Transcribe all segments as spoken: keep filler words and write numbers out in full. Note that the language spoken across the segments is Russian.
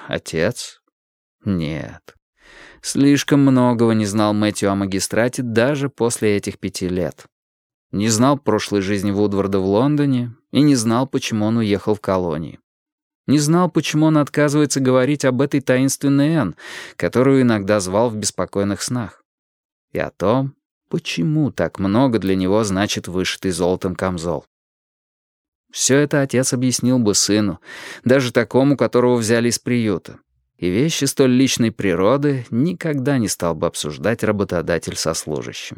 отец? Нет. Слишком многого не знал Мэтью о магистрате даже после этих пяти лет. Не знал прошлой жизни Вудварда в Лондоне и не знал, почему он уехал в колонии. Не знал, почему он отказывается говорить об этой таинственной Энн, которую иногда звал в беспокойных снах. И о том, почему так много для него значит вышитый золотом камзол. Все это отец объяснил бы сыну, даже такому, которого взяли из приюта. И вещи столь личной природы никогда не стал бы обсуждать работодатель со служащим.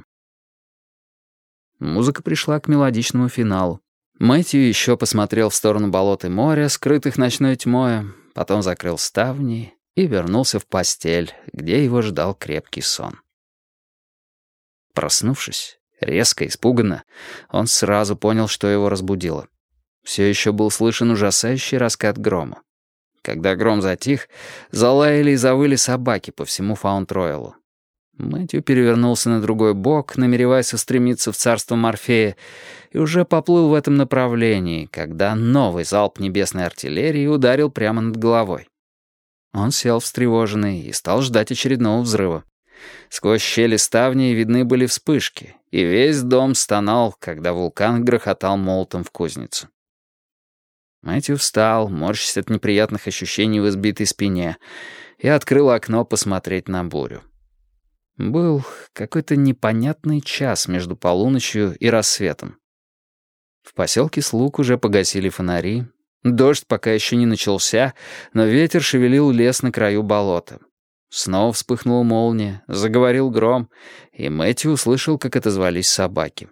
Музыка пришла к мелодичному финалу. Мэтью еще посмотрел в сторону болот и моря, скрытых ночной тьмой, потом закрыл ставни и вернулся в постель, где его ждал крепкий сон. Проснувшись, резко, испуганно, он сразу понял, что его разбудило. Все еще был слышен ужасающий раскат грома. Когда гром затих, залаяли и завыли собаки по всему Фаунд-Роялу. Мэтью перевернулся на другой бок, намереваясь устремиться в царство Морфея, и уже поплыл в этом направлении, когда новый залп небесной артиллерии ударил прямо над головой. Он сел встревоженный и стал ждать очередного взрыва. Сквозь щели ставней видны были вспышки, и весь дом стонал, когда вулкан грохотал молотом в кузницу. Мэтью встал, морщась от неприятных ощущений в избитой спине, и открыл окно посмотреть на бурю. Был какой-то непонятный час между полуночью и рассветом. В поселке Слуг уже погасили фонари. Дождь пока еще не начался, но ветер шевелил лес на краю болота. Снова вспыхнула молния, заговорил гром, и Мэтью услышал, как отозвались собаки.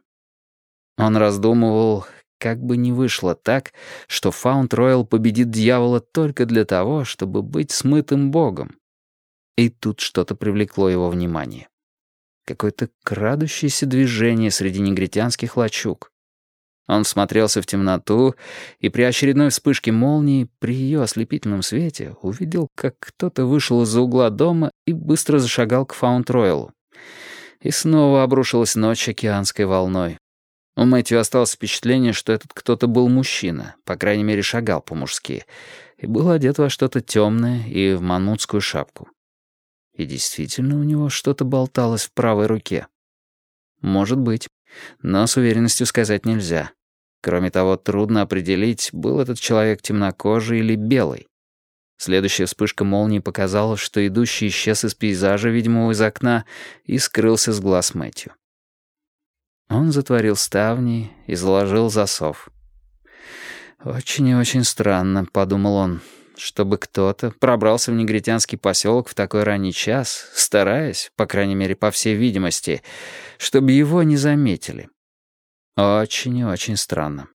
Он раздумывал, как бы не вышло так, что Фаунд-Роял победит дьявола только для того, чтобы быть смытым богом. И тут что-то привлекло его внимание. Какое-то крадущееся движение среди негритянских лачуг. Он всмотрелся в темноту и при очередной вспышке молнии, при ее ослепительном свете, увидел, как кто-то вышел из-за угла дома и быстро зашагал к Фаунд-Роялу. И снова обрушилась ночь океанской волной. У Мэтью осталось впечатление, что этот кто-то был мужчина, по крайней мере, шагал по-мужски, и был одет во что-то темное и в мамутскую шапку. И действительно у него что-то болталось в правой руке. Может быть, но с уверенностью сказать нельзя. Кроме того, трудно определить, был этот человек темнокожий или белый. Следующая вспышка молнии показала, что идущий исчез из пейзажа, видимого из окна, и скрылся с глаз Мэтью. Он затворил ставни и заложил засов. «Очень и очень странно», — подумал он, «чтобы кто-то пробрался в негритянский поселок в такой ранний час, стараясь, по крайней мере, по всей видимости, чтобы его не заметили. Очень и очень странно».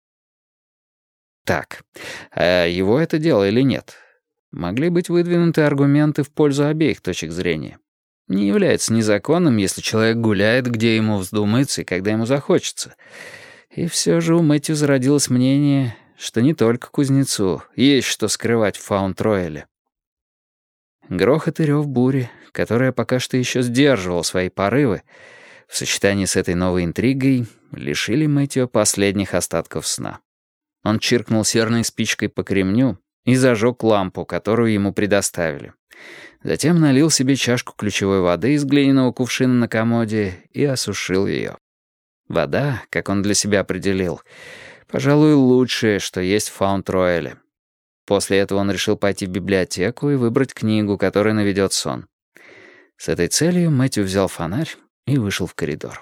Так, а его это дело или нет? Могли быть выдвинуты аргументы в пользу обеих точек зрения. Не является незаконным, если человек гуляет, где ему вздумается и когда ему захочется. И все же у Мэтью зародилось мнение, что не только кузнецу есть что скрывать в Фаунд-Рояле. Грохот и рев бури, которая пока что еще сдерживала свои порывы, в сочетании с этой новой интригой лишили Мэтью последних остатков сна. Он чиркнул серной спичкой по кремню и зажег лампу, которую ему предоставили. Затем налил себе чашку ключевой воды из глиняного кувшина на комоде и осушил ее. Вода, как он для себя определил, пожалуй, лучшее, что есть в Фаунд-Рояле. После этого он решил пойти в библиотеку и выбрать книгу, которая наведет сон. С этой целью Мэтью взял фонарь и вышел в коридор.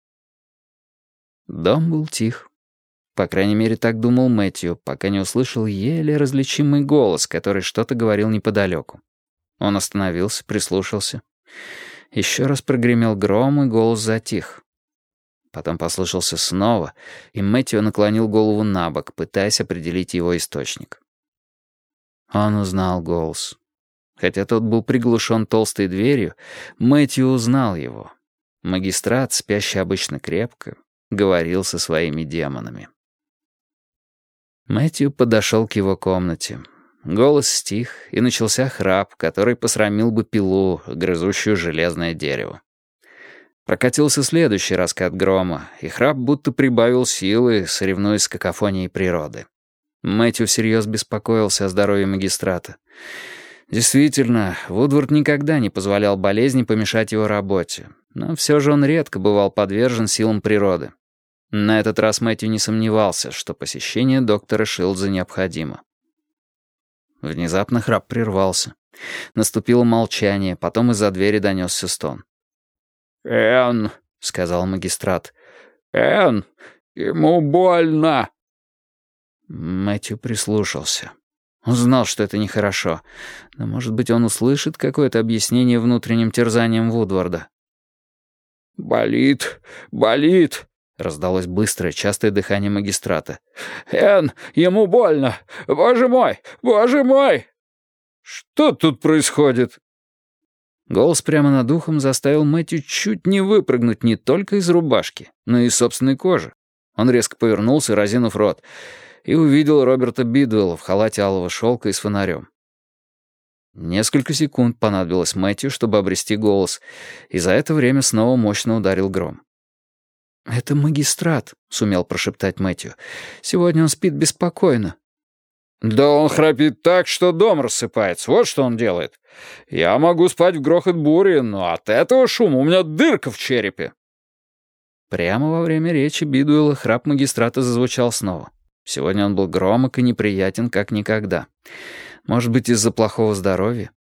Дом был тих. По крайней мере, так думал Мэтью, пока не услышал еле различимый голос, который что-то говорил неподалеку. Он остановился, прислушался. Еще раз прогремел гром, и голос затих. Потом послышался снова, и Мэтью наклонил голову на бок, пытаясь определить его источник. Он узнал голос. Хотя тот был приглушен толстой дверью, Мэтью узнал его. Магистрат, спящий обычно крепко, говорил со своими демонами. Мэтью подошел к его комнате. Голос стих, и начался храп, который посрамил бы пилу, грызущую железное дерево. Прокатился следующий раскат грома, и храп будто прибавил силы, соревнуясь с какофонией природы. Мэтью всерьез беспокоился о здоровье магистрата. Действительно, Вудвард никогда не позволял болезни помешать его работе, но все же он редко бывал подвержен силам природы. На этот раз Мэтью не сомневался, что посещение доктора Шилдза необходимо. Внезапно храп прервался. Наступило молчание, потом из-за двери донесся стон. «Энн», — сказал магистрат, — «Энн, ему больно». Мэтью прислушался. Он знал, что это нехорошо, но, может быть, он услышит какое-то объяснение внутренним терзаниям Вудварда. «Болит, болит», — раздалось быстрое, частое дыхание магистрата. «Энн, ему больно! Боже мой! Боже мой!» «Что тут происходит?» Голос прямо над ухом заставил Мэтью чуть не выпрыгнуть не только из рубашки, но и из собственной кожи. Он резко повернулся, разинув рот, и увидел Роберта Бидуэлла в халате алого шелка и с фонарем. Несколько секунд понадобилось Мэтью, чтобы обрести голос, и за это время снова мощно ударил гром. «Это магистрат», — сумел прошептать Мэтью. «Сегодня он спит беспокойно». «Да он храпит так, что дом рассыпается. Вот что он делает. Я могу спать в грохот бури, но от этого шума у меня дырка в черепе». Прямо во время речи Бидуэлла храп магистрата зазвучал снова. Сегодня он был громок и неприятен, как никогда. Может быть, из-за плохого здоровья?